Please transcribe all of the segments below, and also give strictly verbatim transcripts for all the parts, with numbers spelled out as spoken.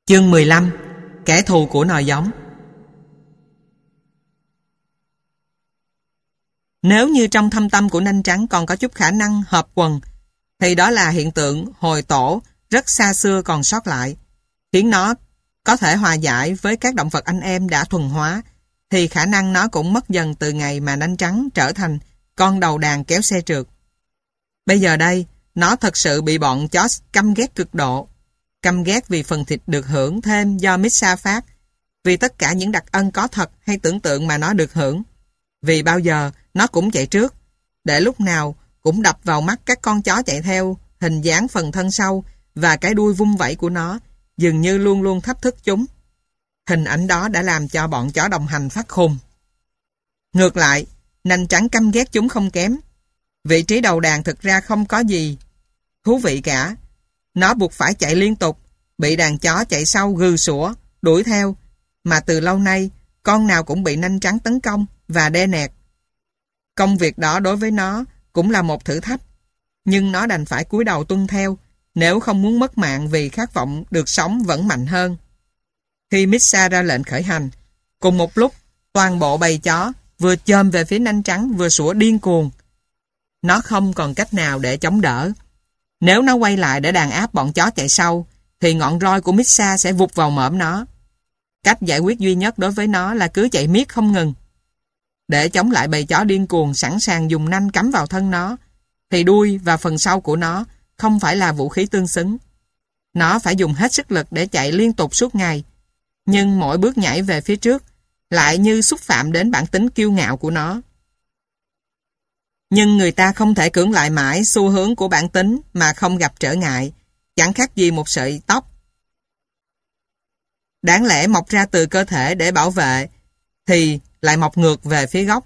Chương mười lăm. Kẻ thù của nòi giống. Nếu như trong thâm tâm của nanh trắng còn có chút khả năng hợp quần, thì đó là hiện tượng hồi tổ rất xa xưa còn sót lại, khiến nó có thể hòa giải với các động vật anh em đã thuần hóa, thì khả năng nó cũng mất dần từ ngày mà nanh trắng trở thành con đầu đàn kéo xe trượt. Bây giờ đây, nó thật sự bị bọn chó căm ghét cực độ. Căm ghét vì phần thịt được hưởng thêm do Missa phát, vì tất cả những đặc ân có thật hay tưởng tượng mà nó được hưởng, vì bao giờ nó cũng chạy trước, để lúc nào cũng đập vào mắt các con chó chạy theo, hình dáng phần thân sau và cái đuôi vung vẩy của nó, dường như luôn luôn thách thức chúng. Hình ảnh đó đã làm cho bọn chó đồng hành phát khùng. Ngược lại, nanh trắng căm ghét chúng không kém. Vị trí đầu đàn thực ra không có gì thú vị cả. Nó buộc phải chạy liên tục, bị đàn chó chạy sau gừ sủa, đuổi theo, mà từ lâu nay, con nào cũng bị nanh trắng tấn công và đe nẹt. Công việc đó đối với nó cũng là một thử thách, nhưng nó đành phải cúi đầu tuân theo, nếu không muốn mất mạng vì khát vọng được sống vẫn mạnh hơn. Khi Missa ra lệnh khởi hành, cùng một lúc, toàn bộ bầy chó vừa chồm về phía nanh trắng vừa sủa điên cuồng. Nó không còn cách nào để chống đỡ. Nếu nó quay lại để đàn áp bọn chó chạy sau, thì ngọn roi của Missa sẽ vụt vào mõm nó. Cách giải quyết duy nhất đối với nó là cứ chạy miết không ngừng. Để chống lại bầy chó điên cuồng sẵn sàng dùng nanh cắm vào thân nó, thì đuôi và phần sau của nó không phải là vũ khí tương xứng. Nó phải dùng hết sức lực để chạy liên tục suốt ngày, nhưng mỗi bước nhảy về phía trước lại như xúc phạm đến bản tính kiêu ngạo của nó. Nhưng người ta không thể cưỡng lại mãi xu hướng của bản tính mà không gặp trở ngại, chẳng khác gì một sợi tóc đáng lẽ mọc ra từ cơ thể để bảo vệ, thì lại mọc ngược về phía gốc.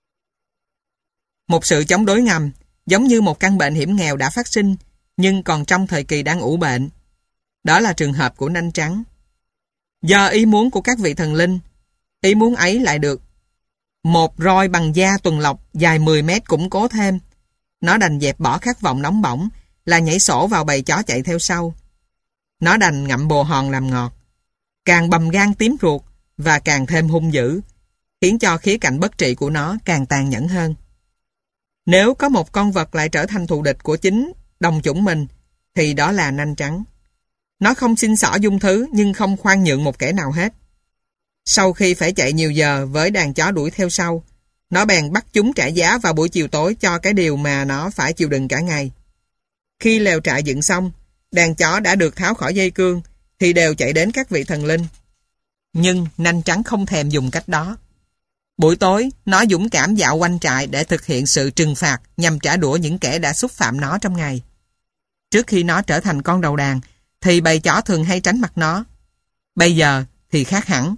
Một sự chống đối ngầm, giống như một căn bệnh hiểm nghèo đã phát sinh, nhưng còn trong thời kỳ đang ủ bệnh. Đó là trường hợp của nanh trắng. Do ý muốn của các vị thần linh, ý muốn ấy lại được một roi bằng da tuần lộc dài mười mét củng cố thêm. Nó đành dẹp bỏ khát vọng nóng bỏng là nhảy sổ vào bầy chó chạy theo sau. Nó đành ngậm bồ hòn làm ngọt, càng bầm gan tím ruột và càng thêm hung dữ, khiến cho khía cạnh bất trị của nó càng tàn nhẫn hơn. Nếu có một con vật lại trở thành thù địch của chính đồng chủng mình, thì đó là nanh trắng. Nó không xin xỏ dung thứ nhưng không khoan nhượng một kẻ nào hết. Sau khi phải chạy nhiều giờ với đàn chó đuổi theo sau, nó bèn bắt chúng trả giá vào buổi chiều tối cho cái điều mà nó phải chịu đựng cả ngày. Khi lều trại dựng xong, đàn chó đã được tháo khỏi dây cương, thì đều chạy đến các vị thần linh. Nhưng nanh trắng không thèm dùng cách đó. Buổi tối, nó dũng cảm dạo quanh trại để thực hiện sự trừng phạt nhằm trả đũa những kẻ đã xúc phạm nó trong ngày. Trước khi nó trở thành con đầu đàn, thì bầy chó thường hay tránh mặt nó. Bây giờ thì khác hẳn.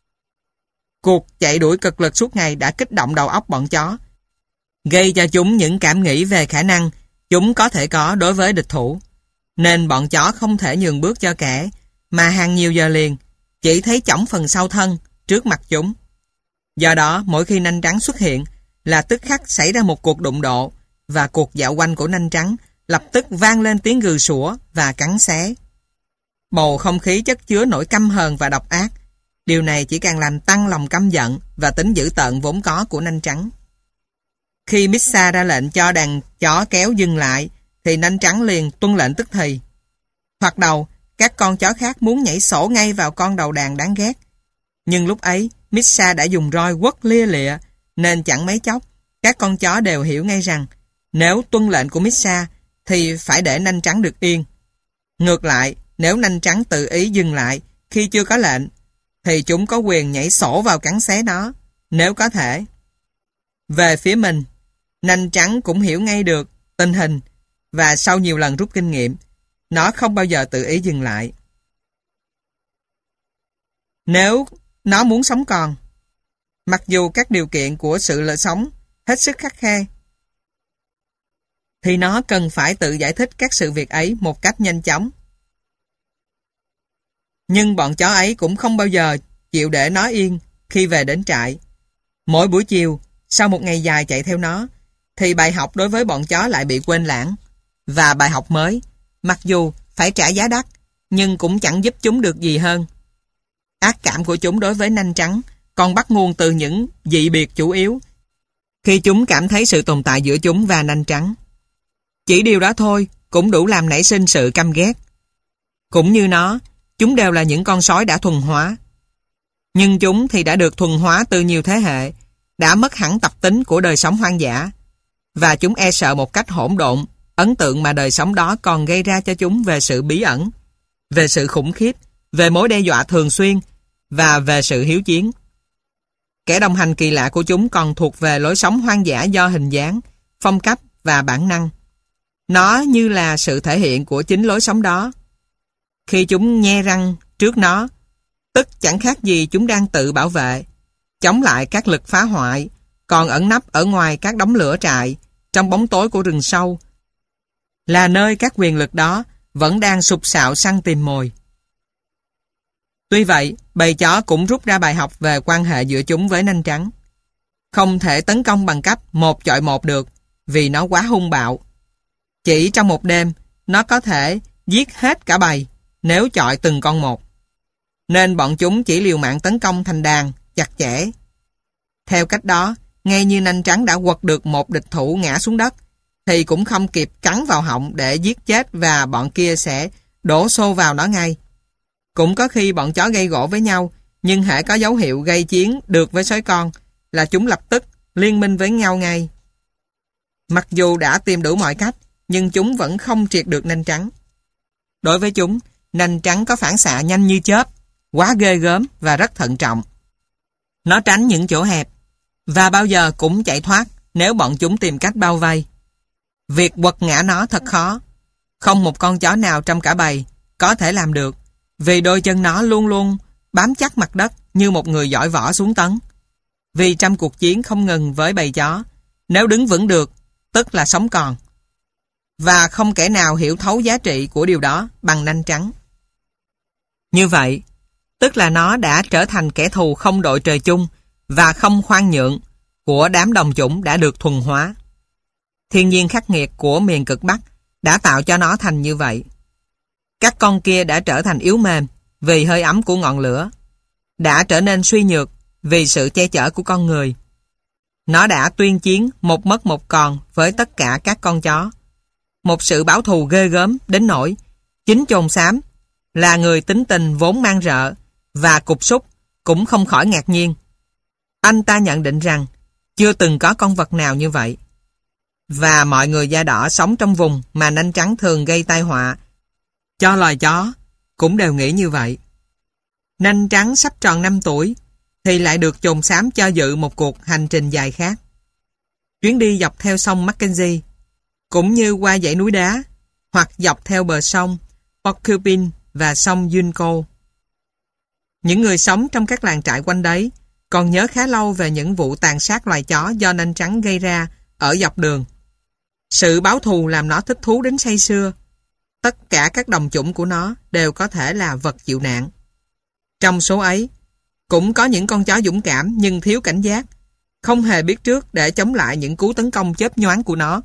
Cuộc chạy đuổi cực lực suốt ngày đã kích động đầu óc bọn chó, gây cho chúng những cảm nghĩ về khả năng chúng có thể có đối với địch thủ. Nên bọn chó không thể nhường bước cho kẻ mà hàng nhiều giờ liền chỉ thấy chỏng phần sau thân trước mặt chúng. Do đó, mỗi khi nanh trắng xuất hiện là tức khắc xảy ra một cuộc đụng độ, và cuộc dạo quanh của nanh trắng lập tức vang lên tiếng gừ sủa và cắn xé. Bầu không khí chất chứa nỗi căm hờn và độc ác. Điều này chỉ càng làm tăng lòng căm giận và tính dữ tợn vốn có của nanh trắng. Khi Missa ra lệnh cho đàn chó kéo dừng lại, thì nanh trắng liền tuân lệnh tức thì. Hoặc đầu, các con chó khác muốn nhảy sổ ngay vào con đầu đàn đáng ghét. Nhưng lúc ấy, Missa đã dùng roi quất lia lịa, nên chẳng mấy chốc, các con chó đều hiểu ngay rằng, nếu tuân lệnh của Missa, thì phải để nanh trắng được yên. Ngược lại, nếu nanh trắng tự ý dừng lại khi chưa có lệnh, thì chúng có quyền nhảy sổ vào cắn xé nó, nếu có thể. Về phía mình, nanh trắng cũng hiểu ngay được tình hình, và sau nhiều lần rút kinh nghiệm, nó không bao giờ tự ý dừng lại. Nếu nó muốn sống còn, mặc dù các điều kiện của sự lợi sống hết sức khắt khe, thì nó cần phải tự giải thích các sự việc ấy một cách nhanh chóng. Nhưng bọn chó ấy cũng không bao giờ chịu để nó yên khi về đến trại. Mỗi buổi chiều, sau một ngày dài chạy theo nó, thì bài học đối với bọn chó lại bị quên lãng. Và bài học mới, mặc dù phải trả giá đắt, nhưng cũng chẳng giúp chúng được gì hơn. Ác cảm của chúng đối với nanh trắng còn bắt nguồn từ những dị biệt chủ yếu khi chúng cảm thấy sự tồn tại giữa chúng và nanh trắng. Chỉ điều đó thôi cũng đủ làm nảy sinh sự căm ghét. Cũng như nó, chúng đều là những con sói đã thuần hóa. Nhưng chúng thì đã được thuần hóa từ nhiều thế hệ, đã mất hẳn tập tính của đời sống hoang dã, và chúng e sợ một cách hỗn độn ấn tượng mà đời sống đó còn gây ra cho chúng về sự bí ẩn, về sự khủng khiếp, về mối đe dọa thường xuyên và về sự hiếu chiến. Kẻ đồng hành kỳ lạ của chúng còn thuộc về lối sống hoang dã do hình dáng, phong cách và bản năng. Nó như là sự thể hiện của chính lối sống đó. Khi chúng nhe răng trước nó, tức chẳng khác gì chúng đang tự bảo vệ, chống lại các lực phá hoại, còn ẩn nấp ở ngoài các đống lửa trại, trong bóng tối của rừng sâu, là nơi các quyền lực đó vẫn đang sục sạo săn tìm mồi. Tuy vậy, bầy chó cũng rút ra bài học về quan hệ giữa chúng với nanh trắng. Không thể tấn công bằng cách một chọi một được, vì nó quá hung bạo. Chỉ trong một đêm, nó có thể giết hết cả bầy nếu chọi từng con một. Nên bọn chúng chỉ liều mạng tấn công thành đàn, chặt chẽ. Theo cách đó, ngay như nanh trắng đã quật được một địch thủ ngã xuống đất, thì cũng không kịp cắn vào họng để giết chết và bọn kia sẽ đổ xô vào nó ngay. Cũng có khi bọn chó gây gổ với nhau, nhưng hễ có dấu hiệu gây chiến được với sói con là chúng lập tức liên minh với nhau ngay. Mặc dù đã tìm đủ mọi cách, nhưng chúng vẫn không triệt được nanh trắng. Đối với chúng, nanh trắng có phản xạ nhanh như chớp, quá ghê gớm và rất thận trọng. Nó tránh những chỗ hẹp, và bao giờ cũng chạy thoát nếu bọn chúng tìm cách bao vây. Việc quật ngã nó thật khó. Không một con chó nào trong cả bầy có thể làm được, vì đôi chân nó luôn luôn bám chắc mặt đất như một người giỏi võ xuống tấn. Vì trong cuộc chiến không ngừng với bầy chó, nếu đứng vững được, tức là sống còn. Và không kẻ nào hiểu thấu giá trị của điều đó bằng nanh trắng. Như vậy, tức là nó đã trở thành kẻ thù không đội trời chung và không khoan nhượng của đám đồng chủng đã được thuần hóa. Thiên nhiên khắc nghiệt của miền cực Bắc đã tạo cho nó thành như vậy. Các con kia đã trở thành yếu mềm vì hơi ấm của ngọn lửa, đã trở nên suy nhược vì sự che chở của con người. Nó đã tuyên chiến một mất một còn với tất cả các con chó. Một sự báo thù ghê gớm đến nỗi chính chồn xám là người tính tình vốn mang rợ và cục súc cũng không khỏi ngạc nhiên. Anh ta nhận định rằng chưa từng có con vật nào như vậy. Và mọi người da đỏ sống trong vùng mà nanh trắng thường gây tai họa cho loài chó cũng đều nghĩ như vậy. Nanh trắng sắp tròn năm tuổi thì lại được chồn xám cho dự một cuộc hành trình dài khác. Chuyến đi dọc theo sông Mackenzie, cũng như qua dãy núi đá, hoặc dọc theo bờ sông Porcupine và sông Junco. Những người sống trong các làng trại quanh đấy còn nhớ khá lâu về những vụ tàn sát loài chó do nanh trắng gây ra ở dọc đường. Sự báo thù làm nó thích thú đến say sưa. Tất cả các đồng chủng của nó đều có thể là vật chịu nạn. Trong số ấy, cũng có những con chó dũng cảm nhưng thiếu cảnh giác, không hề biết trước để chống lại những cú tấn công chớp nhoáng của nó.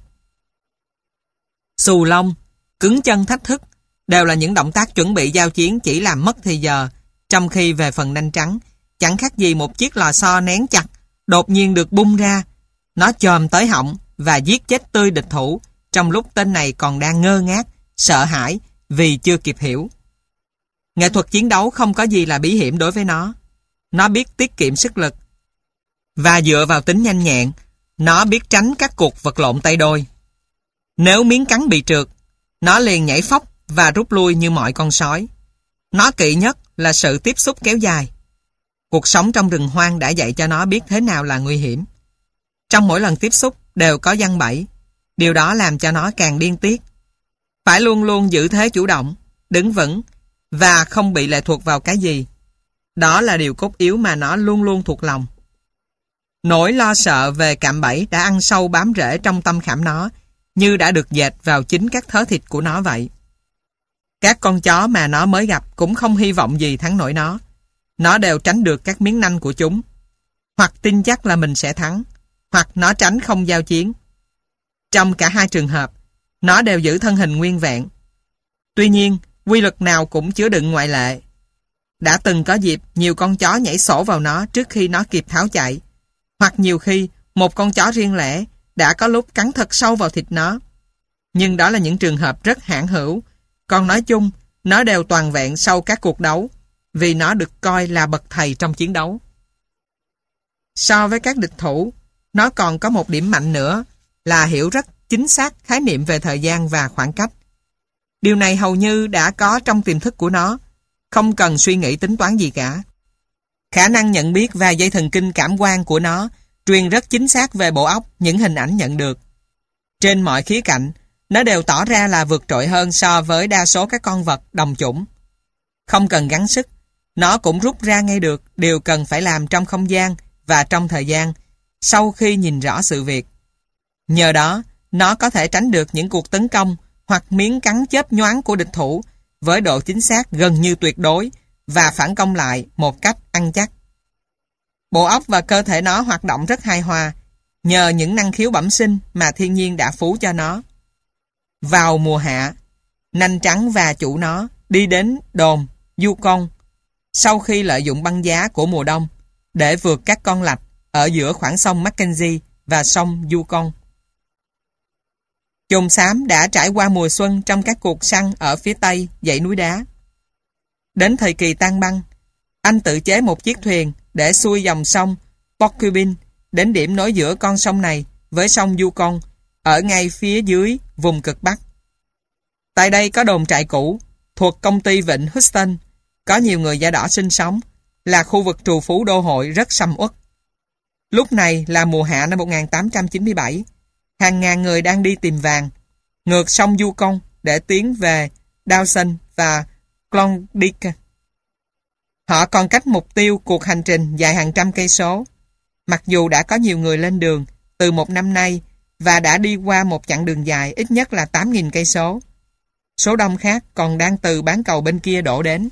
Xù lông, cứng chân thách thức đều là những động tác chuẩn bị giao chiến chỉ làm mất thì giờ, trong khi về phần nanh trắng, chẳng khác gì một chiếc lò xo nén chặt, đột nhiên được bung ra. Nó chồm tới họng và giết chết tươi địch thủ, trong lúc tên này còn đang ngơ ngác, sợ hãi vì chưa kịp hiểu. Nghệ thuật chiến đấu không có gì là bí hiểm đối với nó. Nó biết tiết kiệm sức lực. Và dựa vào tính nhanh nhẹn, nó biết tránh các cuộc vật lộn tay đôi. Nếu miếng cắn bị trượt, nó liền nhảy phóc và rút lui như mọi con sói. Nó kỵ nhất là sự tiếp xúc kéo dài. Cuộc sống trong rừng hoang đã dạy cho nó biết thế nào là nguy hiểm. Trong mỗi lần tiếp xúc đều có giăng bẫy. Điều đó làm cho nó càng điên tiết. Phải luôn luôn giữ thế chủ động, đứng vững và không bị lệ thuộc vào cái gì. Đó là điều cốt yếu mà nó luôn luôn thuộc lòng. Nỗi lo sợ về cạm bẫy đã ăn sâu bám rễ trong tâm khảm nó, như đã được dệt vào chính các thớ thịt của nó vậy. Các con chó mà nó mới gặp cũng không hy vọng gì thắng nổi nó. Nó đều tránh được các miếng nanh của chúng. Hoặc tin chắc là mình sẽ thắng, hoặc nó tránh không giao chiến. Trong cả hai trường hợp, nó đều giữ thân hình nguyên vẹn. Tuy nhiên, quy luật nào cũng chứa đựng ngoại lệ. Đã từng có dịp nhiều con chó nhảy sổ vào nó trước khi nó kịp tháo chạy, hoặc nhiều khi một con chó riêng lẻ đã có lúc cắn thật sâu vào thịt nó. Nhưng đó là những trường hợp rất hạn hữu, còn nói chung, nó đều toàn vẹn sau các cuộc đấu, vì nó được coi là bậc thầy trong chiến đấu. So với các địch thủ, nó còn có một điểm mạnh nữa là hiểu rất chính xác khái niệm về thời gian và khoảng cách. Điều này hầu như đã có trong tiềm thức của nó, không cần suy nghĩ tính toán gì cả. Khả năng nhận biết và dây thần kinh cảm quan của nó truyền rất chính xác về bộ óc những hình ảnh nhận được. Trên mọi khía cạnh, nó đều tỏ ra là vượt trội hơn so với đa số các con vật đồng chủng. Không cần gắng sức, nó cũng rút ra ngay được điều cần phải làm trong không gian và trong thời gian sau khi nhìn rõ sự việc. Nhờ đó, nó có thể tránh được những cuộc tấn công hoặc miếng cắn chớp nhoáng của địch thủ với độ chính xác gần như tuyệt đối và phản công lại một cách ăn chắc. Bộ óc và cơ thể nó hoạt động rất hài hòa nhờ những năng khiếu bẩm sinh mà thiên nhiên đã phú cho nó. Vào mùa hạ, nanh trắng và chủ nó đi đến đồn Yukon sau khi lợi dụng băng giá của mùa đông để vượt các con lạch ở giữa khoảng sông Mackenzie và sông Yukon. Chồn xám đã trải qua mùa xuân trong các cuộc săn ở phía tây dãy núi đá. Đến thời kỳ tan băng, anh tự chế một chiếc thuyền để xuôi dòng sông Porcupine đến điểm nối giữa con sông này với sông Yukon ở ngay phía dưới vùng cực Bắc. Tại đây có đồn trại cũ thuộc công ty vịnh Houston, có nhiều người da đỏ sinh sống, là khu vực trù phú đô hội rất sầm uất. Lúc này là mùa hạ năm một nghìn tám trăm chín mươi bảy, hàng ngàn người đang đi tìm vàng, ngược sông Yukon để tiến về Dawson và Klondike. Họ còn cách mục tiêu cuộc hành trình dài hàng trăm cây số. Mặc dù đã có nhiều người lên đường từ một năm nay và đã đi qua một chặng đường dài ít nhất là tám nghìn cây số, số đông khác còn đang từ bán cầu bên kia đổ đến.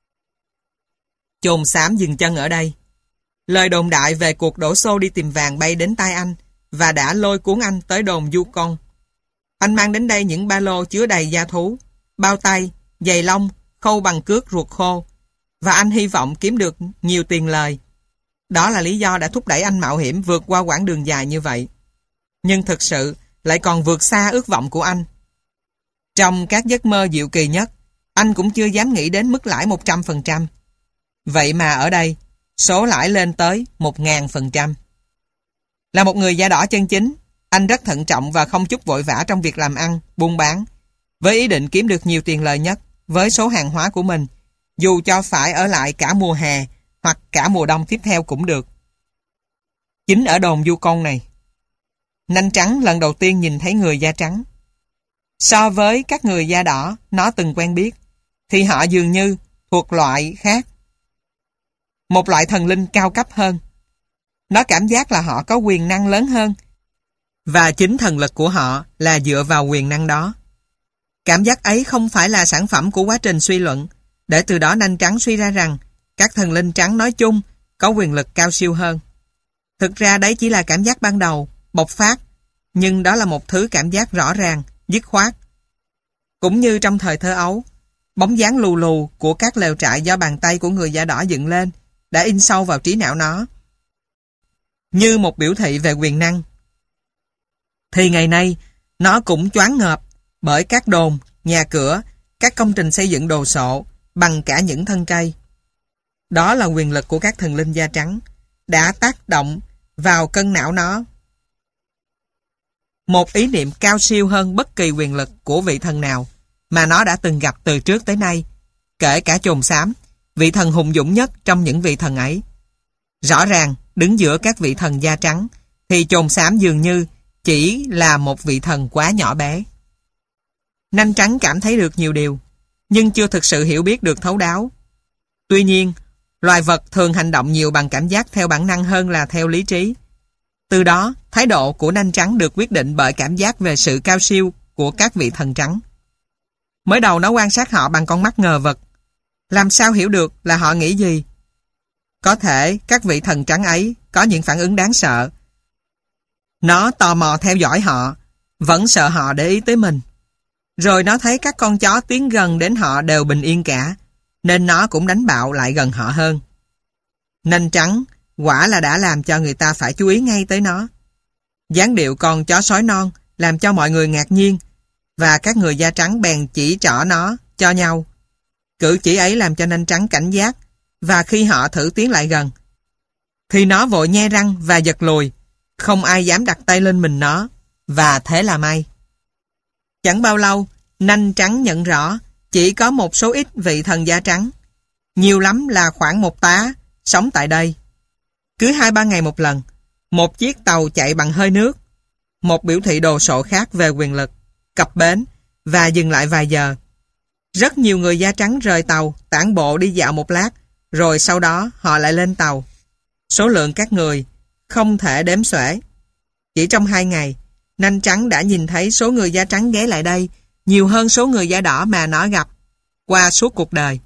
Chồn xám dừng chân ở đây. Lời đồn đại về cuộc đổ xô đi tìm vàng bay đến tai anh và đã lôi cuốn anh tới đồn Yukon. Anh mang đến đây những ba lô chứa đầy da thú, bao tay, giày lông, khâu bằng cước ruột khô, và anh hy vọng kiếm được nhiều tiền lời. Đó là lý do đã thúc đẩy anh mạo hiểm vượt qua quãng đường dài như vậy. Nhưng thực sự lại còn vượt xa ước vọng của anh. Trong các giấc mơ diệu kỳ nhất, anh cũng chưa dám nghĩ đến mức lãi một trăm phần trăm. Vậy mà ở đây, số lãi lên tới một nghìn phần trăm. Là một người da đỏ chân chính, anh rất thận trọng và không chút vội vã trong việc làm ăn, buôn bán, với ý định kiếm được nhiều tiền lời nhất với số hàng hóa của mình, dù cho phải ở lại cả mùa hè hoặc cả mùa đông tiếp theo cũng được. Chính ở đồn Yukon này, nanh trắng lần đầu tiên nhìn thấy người da trắng. So với các người da đỏ nó từng quen biết, thì họ dường như thuộc loại khác. Một loại thần linh cao cấp hơn. Nó cảm giác là họ có quyền năng lớn hơn, và chính thần lực của họ là dựa vào quyền năng đó. Cảm giác ấy không phải là sản phẩm của quá trình suy luận, để từ đó nanh trắng suy ra rằng các thần linh trắng nói chung có quyền lực cao siêu hơn. Thực ra đấy chỉ là cảm giác ban đầu, bộc phát, nhưng đó là một thứ cảm giác rõ ràng, dứt khoát. Cũng như trong thời thơ ấu, bóng dáng lù lù của các lều trại do bàn tay của người da đỏ dựng lên đã in sâu vào trí não nó, như một biểu thị về quyền năng. Thì ngày nay, nó cũng choáng ngợp bởi các đồn, nhà cửa, các công trình xây dựng đồ sộ, bằng cả những thân cây. Đó là quyền lực của các thần linh da trắng, đã tác động vào cân não nó. Một ý niệm cao siêu hơn bất kỳ quyền lực của vị thần nào mà nó đã từng gặp từ trước tới nay, kể cả chồn xám, vị thần hùng dũng nhất trong những vị thần ấy. Rõ ràng, đứng giữa các vị thần da trắng, thì chồn xám dường như chỉ là một vị thần quá nhỏ bé. Nanh trắng cảm thấy được nhiều điều, nhưng chưa thực sự hiểu biết được thấu đáo. Tuy nhiên, loài vật thường hành động nhiều bằng cảm giác theo bản năng hơn là theo lý trí. Từ đó, thái độ của nanh trắng được quyết định bởi cảm giác về sự cao siêu của các vị thần trắng. Mới đầu nó quan sát họ bằng con mắt ngờ vực. Làm sao hiểu được là họ nghĩ gì? Có thể các vị thần trắng ấy có những phản ứng đáng sợ. Nó tò mò theo dõi họ, vẫn sợ họ để ý tới mình. Rồi nó thấy các con chó tiến gần đến họ đều bình yên cả, nên nó cũng đánh bạo lại gần họ hơn. Nanh trắng quả là đã làm cho người ta phải chú ý ngay tới nó. Dáng điệu con chó sói non làm cho mọi người ngạc nhiên, và các người da trắng bèn chỉ trỏ nó cho nhau. Cử chỉ ấy làm cho nanh trắng cảnh giác, và khi họ thử tiến lại gần, thì nó vội nhe răng và giật lùi, không ai dám đặt tay lên mình nó, và thế là may. Chẳng bao lâu, nanh trắng nhận rõ chỉ có một số ít vị thần da trắng, nhiều lắm là khoảng một tá, sống tại đây. Cứ hai ba ngày một lần, một chiếc tàu chạy bằng hơi nước, một biểu thị đồ sộ khác về quyền lực, cập bến và dừng lại vài giờ. Rất nhiều người da trắng rời tàu, tản bộ đi dạo một lát, rồi sau đó họ lại lên tàu. Số lượng các người không thể đếm xuể. Chỉ trong hai ngày, nanh trắng đã nhìn thấy số người da trắng ghé lại đây nhiều hơn số người da đỏ mà nó gặp qua suốt cuộc đời.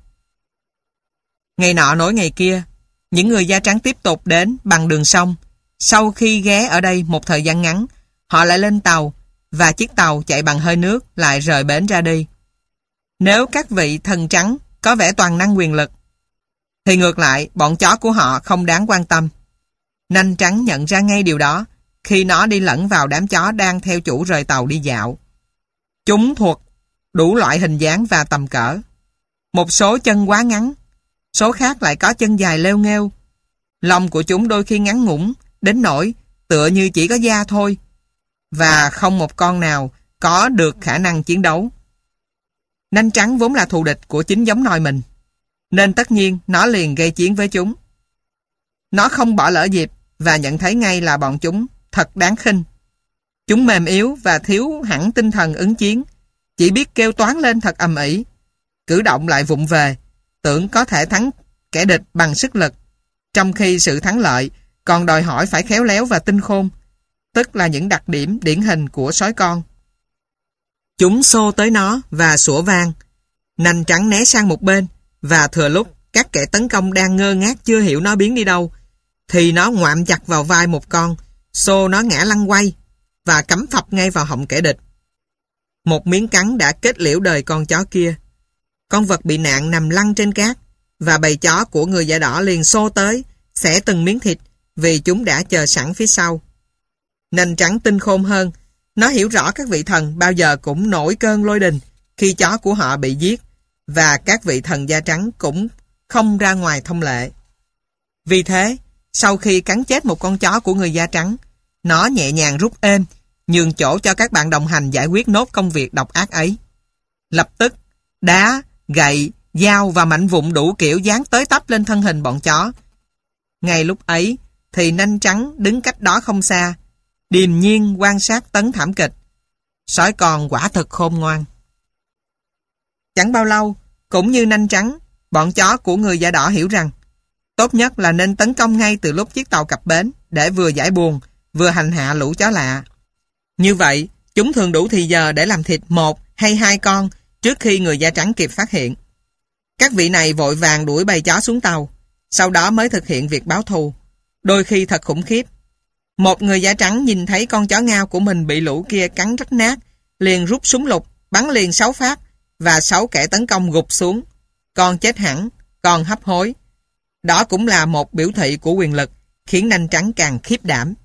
Ngày nọ nối ngày kia, những người da trắng tiếp tục đến bằng đường sông. Sau khi ghé ở đây một thời gian ngắn, họ lại lên tàu, và chiếc tàu chạy bằng hơi nước lại rời bến ra đi. Nếu các vị thần trắng có vẻ toàn năng quyền lực, thì ngược lại bọn chó của họ không đáng quan tâm. Nanh trắng nhận ra ngay điều đó khi nó đi lẫn vào đám chó đang theo chủ rời tàu đi dạo. Chúng thuộc đủ loại hình dáng và tầm cỡ. Một số chân quá ngắn, số khác lại có chân dài leo nghêu. Lông của chúng đôi khi ngắn ngủn đến nỗi tựa như chỉ có da thôi, và không một con nào có được khả năng chiến đấu. Nanh trắng vốn là thù địch của chính giống nòi mình, nên tất nhiên nó liền gây chiến với chúng. Nó không bỏ lỡ dịp và nhận thấy ngay là bọn chúng thật đáng khinh. Chúng mềm yếu và thiếu hẳn tinh thần ứng chiến, chỉ biết kêu toán lên thật ầm ĩ, cử động lại vụng về, tưởng có thể thắng kẻ địch bằng sức lực, trong khi sự thắng lợi còn đòi hỏi phải khéo léo và tinh khôn, tức là những đặc điểm điển hình của sói con. Chúng xô tới nó và sủa vang. Nanh trắng né sang một bên, và thừa lúc các kẻ tấn công đang ngơ ngác chưa hiểu nó biến đi đâu, thì nó ngoạm chặt vào vai một con, xô nó ngã lăn quay và cắm phập ngay vào họng kẻ địch. Một miếng cắn đã kết liễu đời con chó kia. Con vật bị nạn nằm lăn trên cát, và bầy chó của người da đỏ liền xô tới, xẻ từng miếng thịt, vì chúng đã chờ sẵn phía sau. Nanh trắng tinh khôn hơn, nó hiểu rõ các vị thần bao giờ cũng nổi cơn lôi đình khi chó của họ bị giết, và các vị thần da trắng cũng không ra ngoài thông lệ. Vì thế, sau khi cắn chết một con chó của người da trắng, nó nhẹ nhàng rút êm, nhường chỗ cho các bạn đồng hành giải quyết nốt công việc độc ác ấy. Lập tức, đá, gậy, dao và mảnh vụn đủ kiểu dán tới tấp lên thân hình bọn chó. Ngay lúc ấy, thì nanh trắng đứng cách đó không xa, điềm nhiên quan sát tấn thảm kịch. Sói con quả thực khôn ngoan. Chẳng bao lâu, cũng như nanh trắng, bọn chó của người da đỏ hiểu rằng tốt nhất là nên tấn công ngay từ lúc chiếc tàu cập bến, để vừa giải buồn, vừa hành hạ lũ chó lạ. Như vậy, chúng thường đủ thì giờ để làm thịt một hay hai con trước khi người da trắng kịp phát hiện. Các vị này vội vàng đuổi bầy chó xuống tàu, sau đó mới thực hiện việc báo thù, đôi khi thật khủng khiếp. Một người da trắng nhìn thấy con chó ngao của mình bị lũ kia cắn rách nát, liền rút súng lục, bắn liền sáu phát, và sáu kẻ tấn công gục xuống. Con chết hẳn, con hấp hối. Đó cũng là một biểu thị của quyền lực, khiến nanh trắng càng khiếp đảm.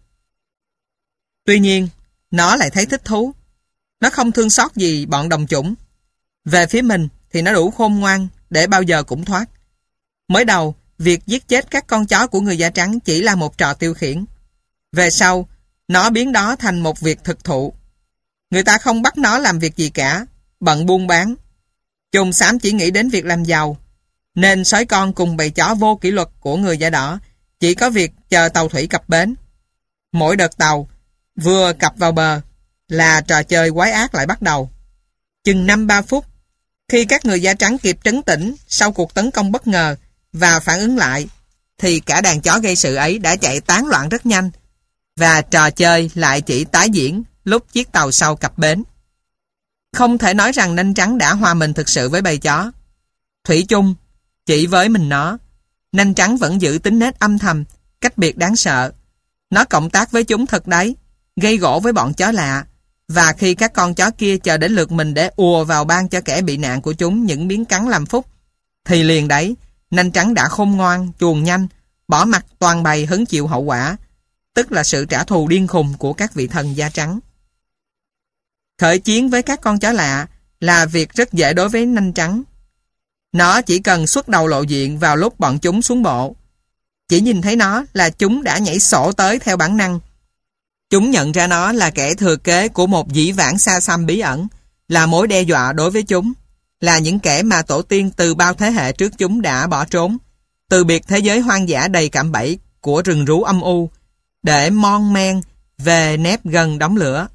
Tuy nhiên, nó lại thấy thích thú. Nó không thương xót gì bọn đồng chủng. Về phía mình thì nó đủ khôn ngoan để bao giờ cũng thoát. Mới đầu, việc giết chết các con chó của người da trắng chỉ là một trò tiêu khiển. Về sau, nó biến đó thành một việc thực thụ. Người ta không bắt nó làm việc gì cả, bận buôn bán. Chùm xám chỉ nghĩ đến việc làm giàu, nên sói con cùng bầy chó vô kỷ luật của người da đỏ chỉ có việc chờ tàu thủy cập bến. Mỗi đợt tàu vừa cập vào bờ là trò chơi quái ác lại bắt đầu. Chừng năm ba phút, khi các người da trắng kịp trấn tĩnh sau cuộc tấn công bất ngờ và phản ứng lại, thì cả đàn chó gây sự ấy đã chạy tán loạn rất nhanh, và trò chơi lại chỉ tái diễn lúc chiếc tàu sau cập bến. Không thể nói rằng nanh trắng đã hòa mình thực sự với bầy chó. Thủy chung, chỉ với mình nó, nanh trắng vẫn giữ tính nết âm thầm, cách biệt đáng sợ. Nó cộng tác với chúng thật đấy, gây gổ với bọn chó lạ, Và khi các con chó kia chờ đến lượt mình để ùa vào ban cho kẻ bị nạn của chúng những miếng cắn làm phúc, thì liền đấy, nanh trắng đã khôn ngoan, chuồn nhanh, bỏ mặc toàn bầy hứng chịu hậu quả, tức là sự trả thù điên khùng của các vị thần da trắng. Khởi chiến với các con chó lạ là việc rất dễ đối với nanh trắng. Nó chỉ cần xuất đầu lộ diện vào lúc bọn chúng xuống bộ. Chỉ nhìn thấy nó là chúng đã nhảy sổ tới theo bản năng. Chúng nhận ra nó là kẻ thừa kế của một dĩ vãng xa xăm bí ẩn, là mối đe dọa đối với chúng, là những kẻ mà tổ tiên từ bao thế hệ trước chúng đã bỏ trốn, từ biệt thế giới hoang dã đầy cạm bẫy của rừng rú âm u, để mon men về nép gần đống lửa.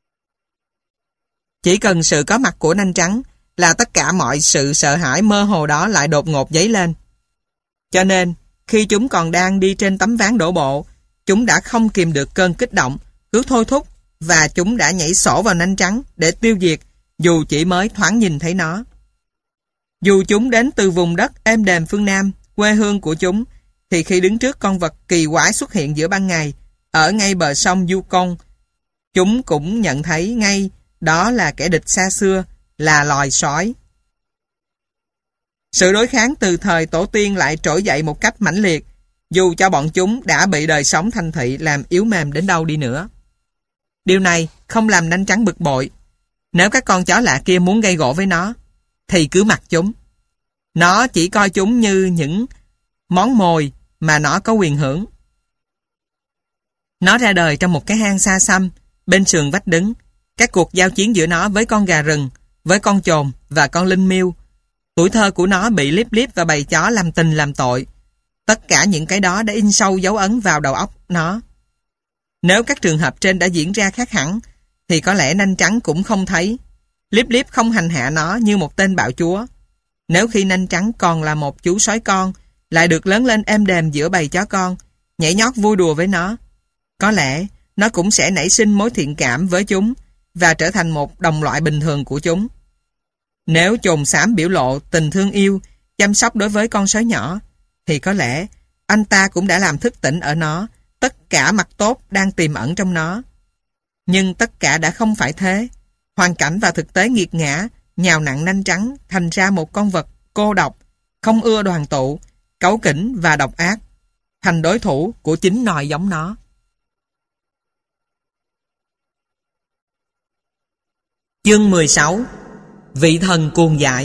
Chỉ cần sự có mặt của nanh trắng là tất cả mọi sự sợ hãi mơ hồ đó lại đột ngột dấy lên. Cho nên, khi chúng còn đang đi trên tấm ván đổ bộ, chúng đã không kìm được cơn kích động, cứ thôi thúc, và chúng đã nhảy sổ vào nanh trắng để tiêu diệt, dù chỉ mới thoáng nhìn thấy nó. Dù chúng đến từ vùng đất êm đềm phương Nam, quê hương của chúng, thì khi đứng trước con vật kỳ quái xuất hiện giữa ban ngày, ở ngay bờ sông Yukon, chúng cũng nhận thấy ngay đó là kẻ địch xa xưa, là loài sói. Sự đối kháng từ thời tổ tiên lại trỗi dậy một cách mãnh liệt, dù cho bọn chúng đã bị đời sống thành thị làm yếu mềm đến đâu đi nữa. Điều này không làm nanh trắng bực bội. Nếu các con chó lạ kia muốn gây gổ với nó, thì cứ mặc chúng. Nó chỉ coi chúng như những món mồi mà nó có quyền hưởng. Nó ra đời trong một cái hang xa xăm, bên sườn vách đứng. Các cuộc giao chiến giữa nó với con gà rừng, với con chồn và con linh miêu. Tuổi thơ của nó bị Líp Líp và bầy chó làm tình làm tội. Tất cả những cái đó đã in sâu dấu ấn vào đầu óc nó. Nếu các trường hợp trên đã diễn ra khác hẳn, thì có lẽ nanh trắng cũng không thấy. Líp Líp không hành hạ nó như một tên bạo chúa. Nếu khi nanh trắng còn là một chú sói con, lại được lớn lên êm đềm giữa bầy chó con, nhảy nhót vui đùa với nó, có lẽ nó cũng sẽ nảy sinh mối thiện cảm với chúng và trở thành một đồng loại bình thường của chúng. Nếu chồn xám biểu lộ tình thương yêu, chăm sóc đối với con sói nhỏ, thì có lẽ anh ta cũng đã làm thức tỉnh ở nó tất cả mặt tốt đang tiềm ẩn trong nó. Nhưng tất cả đã không phải thế. Hoàn cảnh và thực tế nghiệt ngã nhào nặn nanh trắng thành ra một con vật cô độc, không ưa đoàn tụ, cáu kỉnh và độc ác, thành đối thủ của chính nòi giống nó. Chương mười sáu. Vị thần cuồng dại.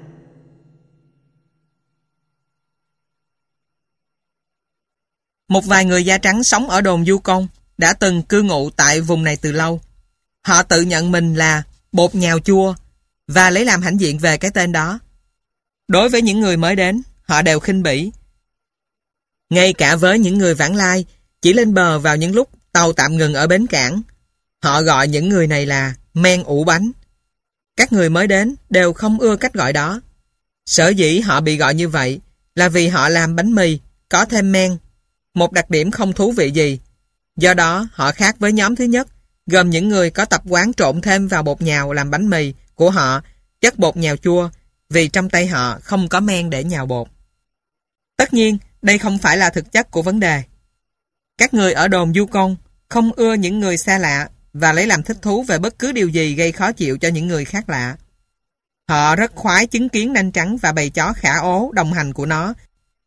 Một vài người da trắng sống ở đồn Yukon đã từng cư ngụ tại vùng này từ lâu. Họ tự nhận mình là bột nhào chua và lấy làm hãnh diện về cái tên đó. Đối với những người mới đến, họ đều khinh bỉ. Ngay cả với những người vãng lai, chỉ lên bờ vào những lúc tàu tạm ngừng ở bến cảng, họ gọi những người này là men ủ bánh. Các người mới đến đều không ưa cách gọi đó. Sở dĩ họ bị gọi như vậy là vì họ làm bánh mì có thêm men, một đặc điểm không thú vị gì. Do đó họ khác với nhóm thứ nhất, gồm những người có tập quán trộn thêm vào bột nhào làm bánh mì của họ chất bột nhào chua, vì trong tay họ không có men để nhào bột. Tất nhiên, đây không phải là thực chất của vấn đề. Các người ở đồn Yukon không ưa những người xa lạ và lấy làm thích thú về bất cứ điều gì gây khó chịu cho những người khác lạ. Họ rất khoái chứng kiến nanh trắng và bầy chó khả ố đồng hành của nó,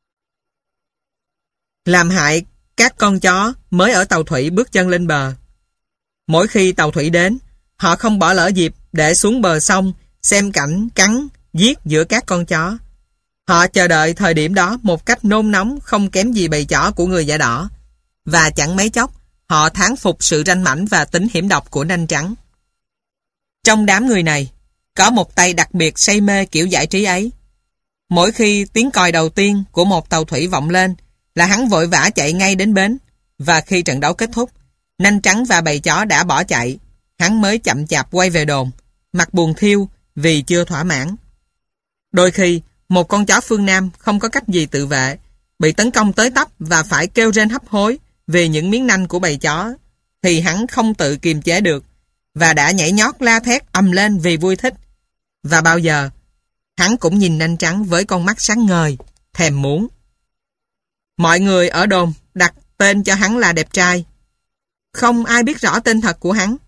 làm hại các con chó mới ở tàu thủy bước chân lên bờ. Mỗi khi tàu thủy đến, họ không bỏ lỡ dịp để xuống bờ sông xem cảnh cắn, giết giữa các con chó. Họ chờ đợi thời điểm đó một cách nôn nóng không kém gì bầy chó của người da đỏ. Và chẳng mấy chốc, họ thán phục sự ranh mãnh và tính hiểm độc của nanh trắng. Trong đám người này, có một tay đặc biệt say mê kiểu giải trí ấy. Mỗi khi tiếng còi đầu tiên của một tàu thủy vọng lên, là hắn vội vã chạy ngay đến bến. Và khi trận đấu kết thúc, nanh trắng và bầy chó đã bỏ chạy, hắn mới chậm chạp quay về đồn, mặt buồn thiêu vì chưa thỏa mãn. Đôi khi, một con chó phương Nam không có cách gì tự vệ, bị tấn công tới tấp và phải kêu rên hấp hối vì những miếng nanh của bầy chó, thì hắn không tự kiềm chế được và đã nhảy nhót la thét ầm lên vì vui thích. Và bao giờ, hắn cũng nhìn nanh trắng với con mắt sáng ngời, thèm muốn. Mọi người ở đồn đặt tên cho hắn là đẹp trai. Không ai biết rõ tên thật của hắn.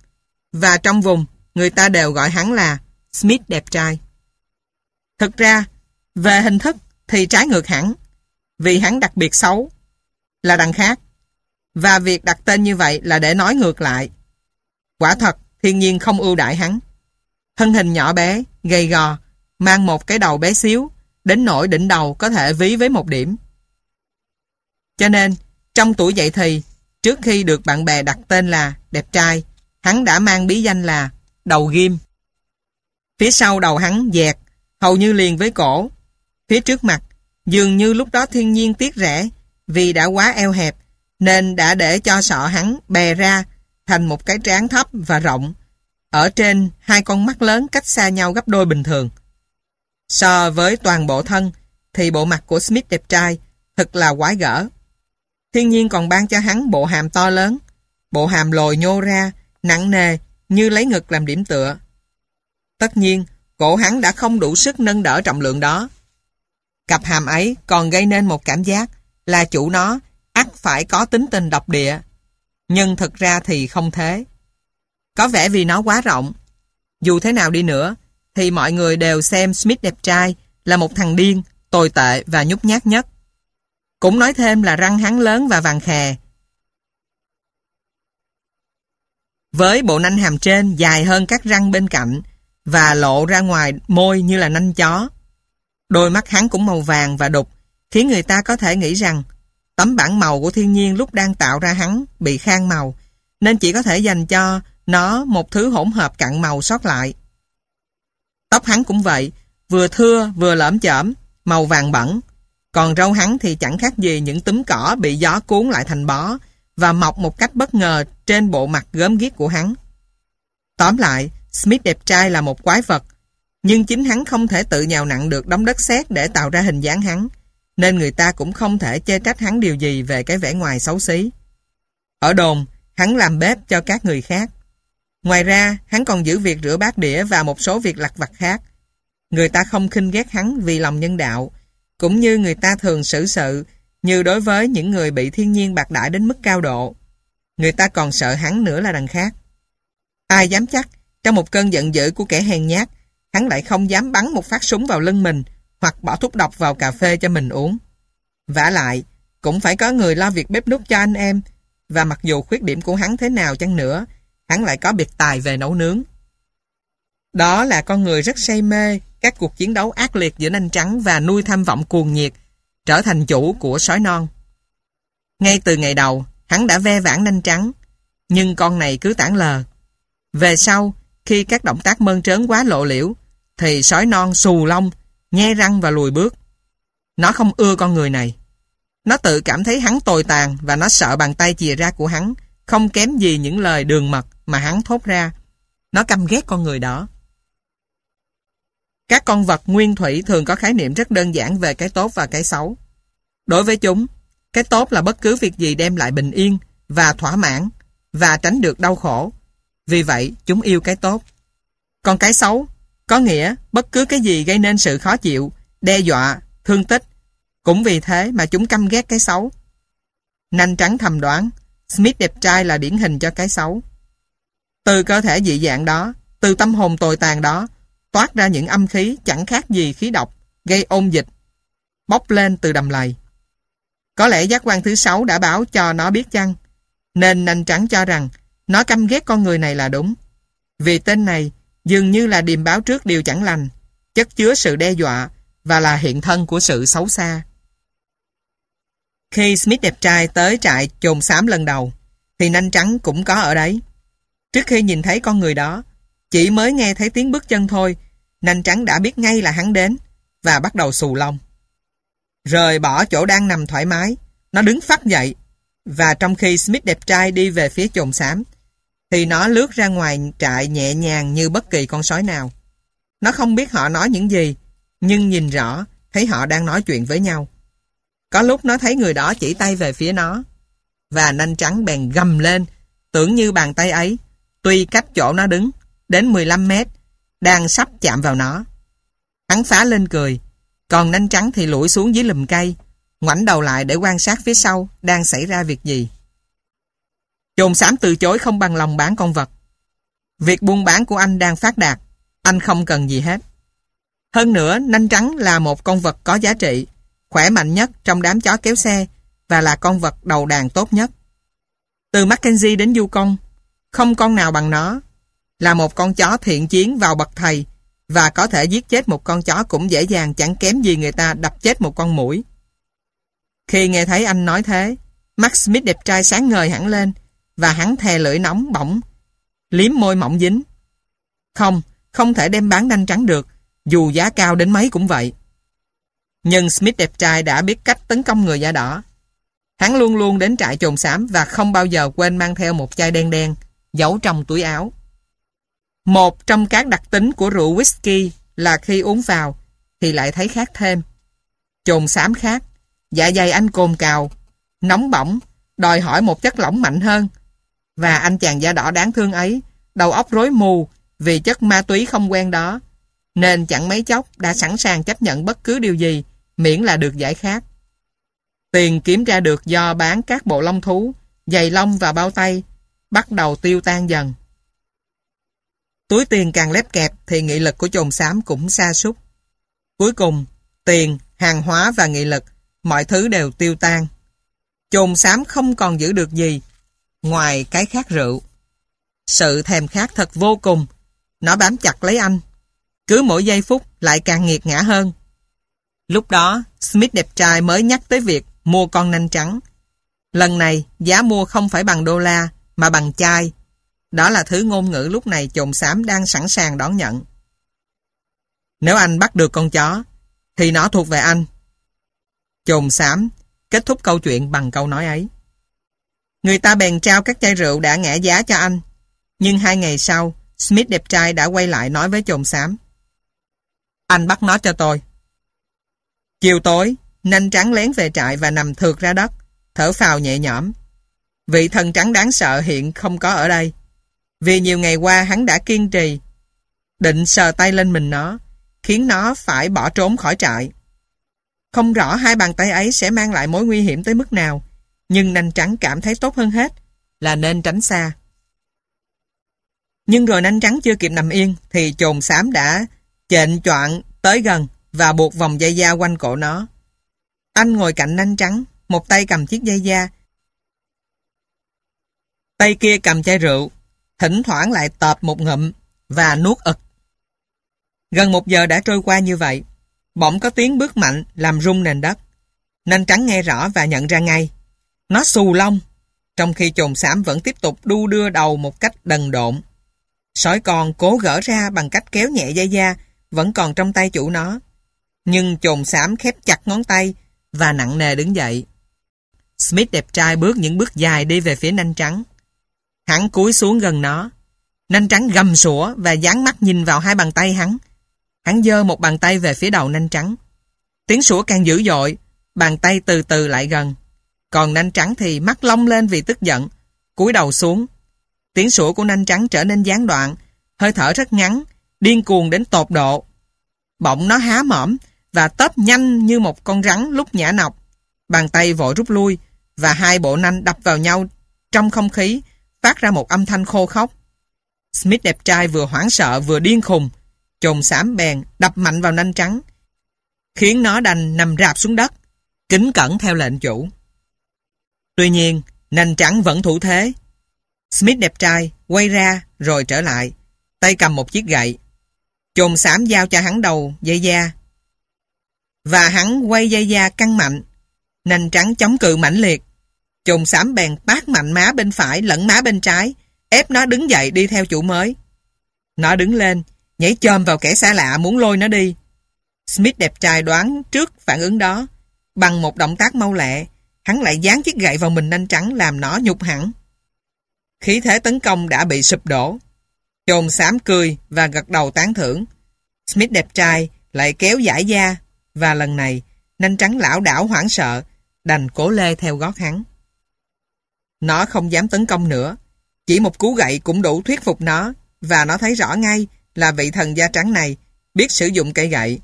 và trong vùng người ta đều gọi hắn là Smith đẹp trai. Thực ra, về hình thức thì trái ngược hẳn, vì hắn đặc biệt xấu, là đằng khác, và việc đặt tên như vậy là để nói ngược lại. Quả thật, thiên nhiên không ưu đãi hắn. Thân hình nhỏ bé, gầy gò, mang một cái đầu bé xíu, đến nỗi đỉnh đầu có thể ví với một điểm. Cho nên, trong tuổi dậy thì, trước khi được bạn bè đặt tên là đẹp trai, hắn đã mang bí danh là đầu ghim. Phía sau đầu hắn dẹt, hầu như liền với cổ. Phía trước mặt, dường như lúc đó thiên nhiên tiếc rẻ, vì đã quá eo hẹp, nên đã để cho sọ hắn bè ra thành một cái trán thấp và rộng, ở trên hai con mắt lớn cách xa nhau gấp đôi bình thường. So với toàn bộ thân, thì bộ mặt của Smith đẹp trai thật là quái gở. Thiên nhiên còn ban cho hắn bộ hàm to lớn, bộ hàm lồi nhô ra, nặng nề như lấy ngực làm điểm tựa. Tất nhiên, cổ hắn đã không đủ sức nâng đỡ trọng lượng đó. Cặp hàm ấy còn gây nên một cảm giác là chủ nó ắt phải có tính tình độc địa, nhưng thực ra thì không thế. Có vẻ vì nó quá rộng. Dù thế nào đi nữa, thì mọi người đều xem Smith đẹp trai là một thằng điên, tồi tệ và nhút nhát nhất. Cũng nói thêm là răng hắn lớn và vàng khè, với bộ nanh hàm trên dài hơn các răng bên cạnh và lộ ra ngoài môi như là nanh chó. Đôi mắt hắn cũng màu vàng và đục, khiến người ta có thể nghĩ rằng tấm bảng màu của thiên nhiên lúc đang tạo ra hắn bị khang màu, nên chỉ có thể dành cho nó một thứ hỗn hợp cặn màu sót lại. Tóc hắn cũng vậy, vừa thưa vừa lởm chởm, màu vàng bẩn. Còn râu hắn thì chẳng khác gì những túm cỏ bị gió cuốn lại thành bó và mọc một cách bất ngờ trên bộ mặt gớm ghiếc của hắn. Tóm lại, Smith đẹp trai là một quái vật, nhưng chính hắn không thể tự nhào nặn được đống đất sét để tạo ra hình dáng hắn, nên người ta cũng không thể chê trách hắn điều gì về cái vẻ ngoài xấu xí. Ở đồn, hắn làm bếp cho các người khác. Ngoài ra, hắn còn giữ việc rửa bát đĩa và một số việc lặt vặt khác. Người ta không khinh ghét hắn vì lòng nhân đạo, cũng như người ta thường xử sự như đối với những người bị thiên nhiên bạc đãi đến mức cao độ. Người ta còn sợ hắn nữa là đằng khác. Ai dám chắc, trong một cơn giận dữ của kẻ hèn nhát, hắn lại không dám bắn một phát súng vào lưng mình hoặc bỏ thuốc độc vào cà phê cho mình uống. Vả lại, cũng phải có người lo việc bếp núc cho anh em, và mặc dù khuyết điểm của hắn thế nào chăng nữa, hắn lại có biệt tài về nấu nướng. Đó là con người rất say mê các cuộc chiến đấu ác liệt giữa nanh trắng và nuôi tham vọng cuồng nhiệt, trở thành chủ của sói non. Ngay từ ngày đầu, hắn đã ve vãn nanh trắng, nhưng con này cứ tản lờ. Về sau, khi các động tác mơn trớn quá lộ liễu, thì sói non xù lông, nhe răng và lùi bước. Nó không ưa con người này. Nó tự cảm thấy hắn tồi tàn và nó sợ bàn tay chìa ra của hắn, không kém gì những lời đường mật mà hắn thốt ra. Nó căm ghét con người đó. Các con vật nguyên thủy thường có khái niệm rất đơn giản về cái tốt và cái xấu. Đối với chúng, cái tốt là bất cứ việc gì đem lại bình yên và thỏa mãn và tránh được đau khổ. Vì vậy, chúng yêu cái tốt. Còn cái xấu có nghĩa bất cứ cái gì gây nên sự khó chịu, đe dọa, thương tích. Cũng vì thế mà chúng căm ghét cái xấu. Nanh trắng thầm đoán, Smith đẹp trai là điển hình cho cái xấu. Từ cơ thể dị dạng đó, từ tâm hồn tồi tàn đó, toát ra những âm khí chẳng khác gì khí độc, gây ôn dịch, bốc lên từ đầm lầy. Có lẽ giác quan thứ sáu đã báo cho nó biết chăng, nên nanh trắng cho rằng nó căm ghét con người này là đúng. Vì tên này dường như là điềm báo trước điều chẳng lành, chất chứa sự đe dọa và là hiện thân của sự xấu xa. Khi Smith đẹp trai tới trại chồn xám lần đầu, thì nanh trắng cũng có ở đấy. Trước khi nhìn thấy con người đó, chỉ mới nghe thấy tiếng bước chân thôi, nanh trắng đã biết ngay là hắn đến và bắt đầu xù lông. Rời bỏ chỗ đang nằm thoải mái, nó đứng phắt dậy, và trong khi Smith đẹp trai đi về phía chồn xám, thì nó lướt ra ngoài trại nhẹ nhàng như bất kỳ con sói nào. Nó không biết họ nói những gì, nhưng nhìn rõ thấy họ đang nói chuyện với nhau. Có lúc nó thấy người đó chỉ tay về phía nó, và nanh trắng bèn gầm lên, tưởng như bàn tay ấy, tuy cách chỗ nó đứng đến mười lăm mét, đang sắp chạm vào nó. Hắn phá lên cười, còn nanh trắng thì lủi xuống dưới lùm cây, ngoảnh đầu lại để quan sát phía sau đang xảy ra việc gì. Chồn xám từ chối không bằng lòng bán con vật. Việc buôn bán của anh đang phát đạt. Anh không cần gì hết. Hơn nữa, nanh trắng là một con vật có giá trị, khỏe mạnh nhất trong đám chó kéo xe và là con vật đầu đàn tốt nhất. Từ Mackenzie đến Yukon, không con nào bằng nó. Là một con chó thiện chiến vào bậc thầy và có thể giết chết một con chó cũng dễ dàng, chẳng kém gì người ta đập chết một con muỗi. Khi nghe thấy anh nói thế, mắt Smith đẹp trai sáng ngời hẳn lên và hắn thè lưỡi nóng bỏng, liếm môi mỏng dính. Không, không thể đem bán nanh trắng được, dù giá cao đến mấy cũng vậy. Nhưng Smith đẹp trai đã biết cách tấn công người da đỏ. Hắn luôn luôn đến trại chồn xám và không bao giờ quên mang theo một chai đen đen, giấu trong túi áo. Một trong các đặc tính của rượu whisky là khi uống vào thì lại thấy khác thêm. Chồn xám khác, dạ dày anh cồn cào, nóng bỏng, đòi hỏi một chất lỏng mạnh hơn. Và anh chàng da đỏ đáng thương ấy, đầu óc rối mù vì chất ma túy không quen đó, nên chẳng mấy chốc đã sẵn sàng chấp nhận bất cứ điều gì miễn là được giải khát. Tiền kiếm ra được do bán các bộ lông thú, giày lông và bao tay bắt đầu tiêu tan dần. Túi tiền càng lép kẹp thì nghị lực của chồn xám cũng sa sút. Cuối cùng, tiền, hàng hóa và nghị lực, mọi thứ đều tiêu tan. Chồn xám không còn giữ được gì ngoài cái khát rượu. Sự thèm khát thật vô cùng, nó bám chặt lấy anh. Cứ mỗi giây phút lại càng nghiệt ngã hơn. Lúc đó, Smith đẹp trai mới nhắc tới việc mua con nanh trắng. Lần này, giá mua không phải bằng đô la, mà bằng chai. Đó là thứ ngôn ngữ lúc này chồn xám đang sẵn sàng đón nhận. Nếu anh bắt được con chó, thì nó thuộc về anh. Chồn xám kết thúc câu chuyện bằng câu nói ấy. Người ta bèn trao các chai rượu đã ngã giá cho anh. Nhưng hai ngày sau, Smith đẹp trai đã quay lại nói với chồn xám: Anh bắt nó cho tôi. Chiều tối, nanh trắng lén về trại và nằm thượt ra đất, thở phào nhẹ nhõm. Vị thần trắng đáng sợ hiện không có ở đây. Vì nhiều ngày qua hắn đã kiên trì, định sờ tay lên mình nó, khiến nó phải bỏ trốn khỏi trại. Không rõ hai bàn tay ấy sẽ mang lại mối nguy hiểm tới mức nào, nhưng nanh trắng cảm thấy tốt hơn hết là nên tránh xa. Nhưng rồi nanh trắng chưa kịp nằm yên thì chồn xám đã chệnh choạng tới gần và buộc vòng dây da quanh cổ nó. Anh ngồi cạnh nanh trắng, một tay cầm chiếc dây da, tay kia cầm chai rượu, thỉnh thoảng lại tợp một ngụm và nuốt ực. Gần một giờ đã trôi qua như vậy. Bỗng có tiếng bước mạnh làm rung nền đất. Nanh trắng nghe rõ và nhận ra ngay. Nó xù lông, trong khi chồn xám vẫn tiếp tục đu đưa đầu một cách đần độn. Sói con cố gỡ ra bằng cách kéo nhẹ dây da vẫn còn trong tay chủ nó. Nhưng chồn xám khép chặt ngón tay và nặng nề đứng dậy. Smith đẹp trai bước những bước dài đi về phía nanh trắng. Hắn cúi xuống gần nó. Nanh trắng gầm sủa và dán mắt nhìn vào hai bàn tay hắn. Hắn giơ một bàn tay về phía đầu nanh trắng. Tiếng sủa càng dữ dội, bàn tay từ từ lại gần. Còn nanh trắng thì mắt long lên vì tức giận, cúi đầu xuống. Tiếng sủa của nanh trắng trở nên gián đoạn, hơi thở rất ngắn, điên cuồng đến tột độ. Bỗng nó há mõm và tớp nhanh như một con rắn lúc nhả nọc. Bàn tay vội rút lui và hai bộ nanh đập vào nhau trong không khí, phát ra một âm thanh khô khốc. Smith đẹp trai vừa hoảng sợ vừa điên khùng. Chồn xám bèn đập mạnh vào nanh trắng, khiến nó đành nằm rạp xuống đất, kính cẩn theo lệnh chủ. Tuy nhiên, nanh trắng vẫn thủ thế. Smith đẹp trai quay ra rồi trở lại, tay cầm một chiếc gậy. Chồn xám giao cho hắn đầu dây da, và hắn quay dây da căng mạnh. Nanh trắng chống cự mãnh liệt. Chồn xám bèn tát mạnh má bên phải lẫn má bên trái, ép nó đứng dậy đi theo chủ mới. Nó đứng lên, nhảy chồm vào kẻ xa lạ muốn lôi nó đi. Smith đẹp trai đoán trước phản ứng đó. Bằng một động tác mau lẹ, hắn lại giáng chiếc gậy vào mình nanh trắng làm nó nhục hẳn. Khí thế tấn công đã bị sụp đổ. Chồn xám cười và gật đầu tán thưởng. Smith đẹp trai lại kéo giải da, và lần này nanh trắng lảo đảo hoảng sợ, đành cố lê theo gót hắn. Nó không dám tấn công nữa. Chỉ một cú gậy cũng đủ thuyết phục nó, và nó thấy rõ ngay là vị thần da trắng này biết sử dụng cây gậy.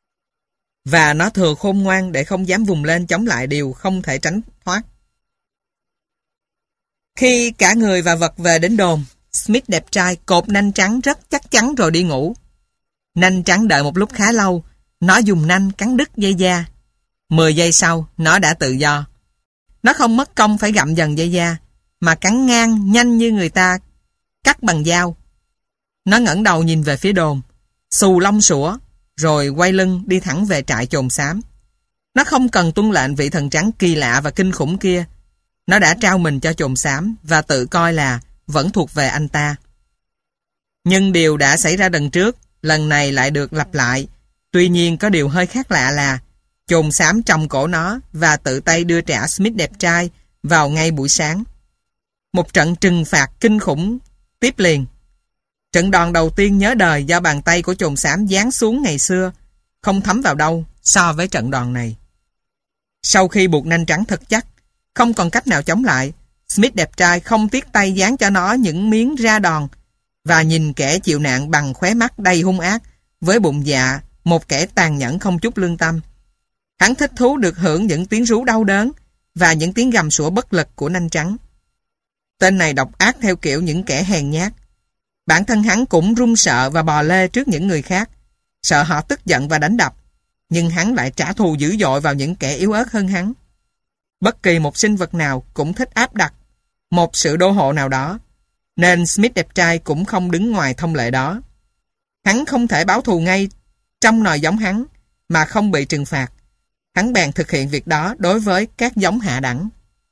Và nó thừa khôn ngoan để không dám vùng lên chống lại điều không thể tránh thoát. Khi cả người và vật về đến đồn, Smith đẹp trai cột nanh trắng rất chắc chắn rồi đi ngủ. Nanh trắng đợi một lúc khá lâu, nó dùng nanh cắn đứt dây da. Mười giây sau, nó đã tự do. Nó không mất công phải gặm dần dây da, mà cắn ngang nhanh như người ta cắt bằng dao. Nó ngẩng đầu nhìn về phía đồn, xù lông sủa, rồi quay lưng đi thẳng về trại chồn xám. Nó không cần tuân lệnh vị thần trắng kỳ lạ và kinh khủng kia. Nó đã trao mình cho chồn xám và tự coi là vẫn thuộc về anh ta. Nhưng điều đã xảy ra lần trước, lần này lại được lặp lại. Tuy nhiên có điều hơi khác lạ là chồn xám trồng cổ nó và tự tay đưa trả Smith đẹp trai vào ngay buổi sáng. Một trận trừng phạt kinh khủng tiếp liền. Trận đòn đầu tiên nhớ đời do bàn tay của chồn xám giáng xuống ngày xưa không thấm vào đâu so với trận đòn này. Sau khi buộc nanh trắng thật chắc, không còn cách nào chống lại, Smith đẹp trai không tiếc tay dán cho nó những miếng ra đòn và nhìn kẻ chịu nạn bằng khóe mắt đầy hung ác với bụng dạ một kẻ tàn nhẫn không chút lương tâm. Hắn thích thú được hưởng những tiếng rú đau đớn và những tiếng gầm sủa bất lực của nanh trắng. Tên này độc ác theo kiểu những kẻ hèn nhát. Bản thân hắn cũng run sợ và bò lê trước những người khác, sợ họ tức giận và đánh đập, nhưng hắn lại trả thù dữ dội vào những kẻ yếu ớt hơn hắn. Bất kỳ một sinh vật nào cũng thích áp đặt một sự đô hộ nào đó, nên Smith đẹp trai cũng không đứng ngoài thông lệ đó. Hắn không thể báo thù ngay trong nòi giống hắn mà không bị trừng phạt. Hắn bèn thực hiện việc đó đối với các giống hạ đẳng.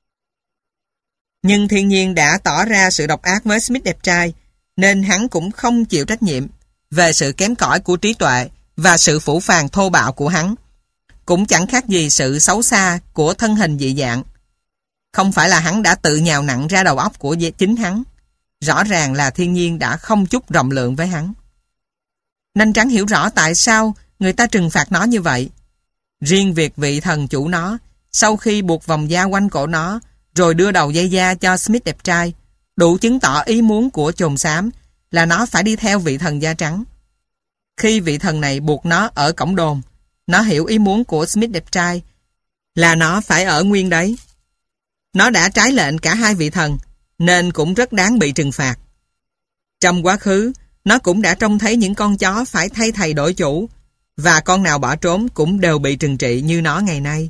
Nhưng thiên nhiên đã tỏ ra sự độc ác với Smith đẹp trai, nên hắn cũng không chịu trách nhiệm về sự kém cỏi của trí tuệ và sự phũ phàng thô bạo của hắn. Cũng chẳng khác gì sự xấu xa của thân hình dị dạng. Không phải là hắn đã tự nhào nặng ra đầu óc của chính hắn. Rõ ràng là thiên nhiên đã không chút rộng lượng với hắn. Nanh trắng hiểu rõ tại sao người ta trừng phạt nó như vậy. Riêng việc vị thần chủ nó, sau khi buộc vòng da quanh cổ nó, rồi đưa đầu dây da cho Smith đẹp trai, đủ chứng tỏ ý muốn của chồn xám là nó phải đi theo vị thần da trắng. Khi vị thần này buộc nó ở cổng đồn, nó hiểu ý muốn của Smith đẹp trai là nó phải ở nguyên đấy. Nó đã trái lệnh cả hai vị thần, nên cũng rất đáng bị trừng phạt. Trong quá khứ, nó cũng đã trông thấy những con chó phải thay thầy đổi chủ, và con nào bỏ trốn cũng đều bị trừng trị như nó ngày nay.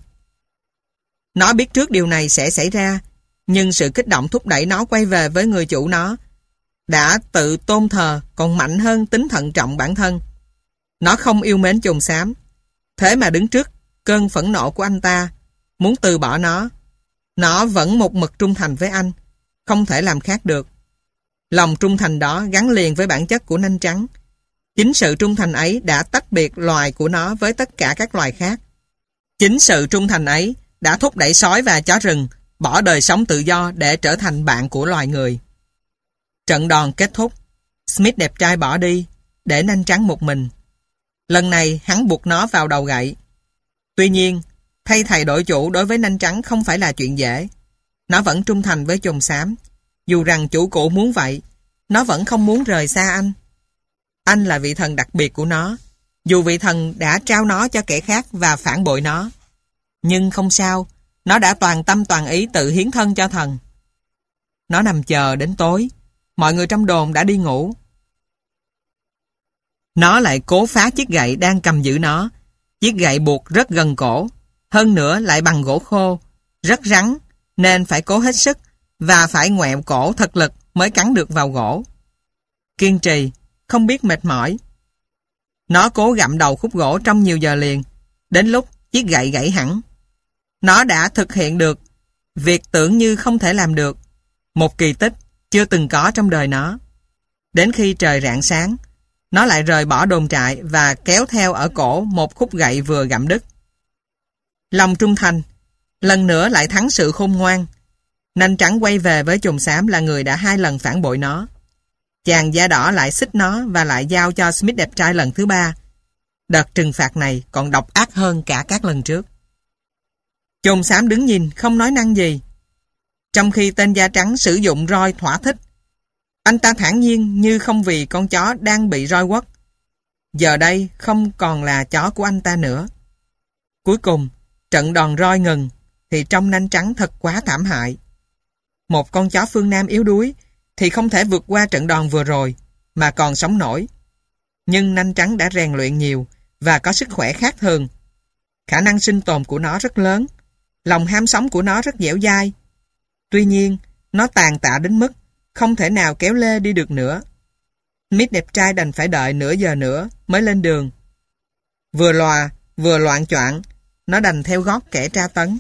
Nó biết trước điều này sẽ xảy ra, nhưng sự kích động thúc đẩy nó quay về với người chủ nó đã tự tôn thờ còn mạnh hơn tính thận trọng bản thân. Nó không yêu mến chồn xám, thế mà đứng trước cơn phẫn nộ của anh ta, muốn từ bỏ nó. Nó vẫn một mực trung thành với anh, không thể làm khác được. Lòng trung thành đó gắn liền với bản chất của nanh trắng. Chính sự trung thành ấy đã tách biệt loài của nó với tất cả các loài khác. Chính sự trung thành ấy đã thúc đẩy sói và chó rừng bỏ đời sống tự do để trở thành bạn của loài người. Trận đòn kết thúc, Smith đẹp trai bỏ đi, để nanh trắng một mình. Lần này hắn buộc nó vào đầu gậy. Tuy nhiên, thay thầy đổi chủ đối với nanh trắng không phải là chuyện dễ. Nó vẫn trung thành với chồn xám. Dù rằng chủ cũ muốn vậy, nó vẫn không muốn rời xa anh. Anh là vị thần đặc biệt của nó, dù vị thần đã trao nó cho kẻ khác và phản bội nó. Nhưng không sao, nó đã toàn tâm toàn ý tự hiến thân cho thần. Nó nằm chờ đến tối, mọi người trong đồn đã đi ngủ. Nó lại cố phá chiếc gậy đang cầm giữ nó. Chiếc gậy buộc rất gần cổ, hơn nữa lại bằng gỗ khô, rất rắn, nên phải cố hết sức và phải ngoẹo cổ thật lực mới cắn được vào gỗ. Kiên trì, không biết mệt mỏi. Nó cố gặm đầu khúc gỗ trong nhiều giờ liền, đến lúc chiếc gậy gãy hẳn. Nó đã thực hiện được việc tưởng như không thể làm được, một kỳ tích chưa từng có trong đời nó. Đến khi trời rạng sáng, nó lại rời bỏ đồn trại và kéo theo ở cổ một khúc gậy vừa gặm đứt. Lòng trung thành, lần nữa lại thắng sự khôn ngoan. Nanh trắng quay về với chồn xám là người đã hai lần phản bội nó. Chàng da đỏ lại xích nó và lại giao cho Smith đẹp trai lần thứ ba. Đợt trừng phạt này còn độc ác hơn cả các lần trước. Chồn xám đứng nhìn không nói năng gì, trong khi tên da trắng sử dụng roi thỏa thích. Anh ta thản nhiên như không vì con chó đang bị roi quất. Giờ đây không còn là chó của anh ta nữa. Cuối cùng, trận đòn roi ngừng thì trông nanh trắng thật quá thảm hại. Một con chó phương Nam yếu đuối thì không thể vượt qua trận đòn vừa rồi, mà còn sống nổi. Nhưng nanh trắng đã rèn luyện nhiều và có sức khỏe khác thường. Khả năng sinh tồn của nó rất lớn, lòng ham sống của nó rất dẻo dai. Tuy nhiên, nó tàn tạ đến mức không thể nào kéo lê đi được nữa. Smith đẹp trai đành phải đợi nửa giờ nữa mới lên đường. Vừa lòa, vừa loạng choạng, nó đành theo gót kẻ tra tấn.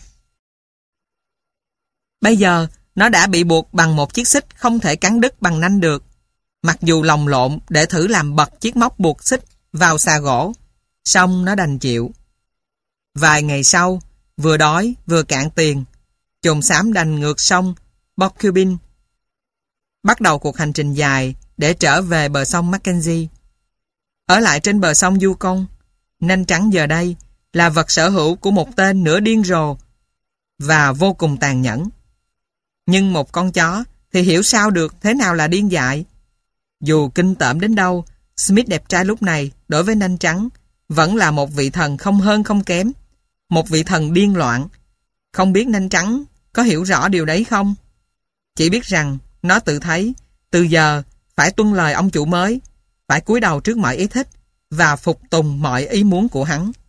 Bây giờ, nó đã bị buộc bằng một chiếc xích không thể cắn đứt bằng nanh được. Mặc dù lồng lộn để thử làm bật chiếc móc buộc xích vào xà gỗ, xong nó đành chịu. Vài ngày sau, vừa đói vừa cạn tiền, chồn xám đành ngược sông Bocubin, bắt đầu cuộc hành trình dài để trở về bờ sông Mackenzie. Ở lại trên bờ sông Yukon, nanh trắng giờ đây là vật sở hữu của một tên nửa điên rồ và vô cùng tàn nhẫn. Nhưng một con chó thì hiểu sao được thế nào là điên dại. Dù kinh tởm đến đâu, Smith đẹp trai lúc này đối với nanh trắng vẫn là một vị thần không hơn không kém, một vị thần điên loạn. Không biết nanh trắng có hiểu rõ điều đấy không? Chỉ biết rằng nó tự thấy từ giờ phải tuân lời ông chủ mới, phải cúi đầu trước mọi ý thích và phục tùng mọi ý muốn của hắn.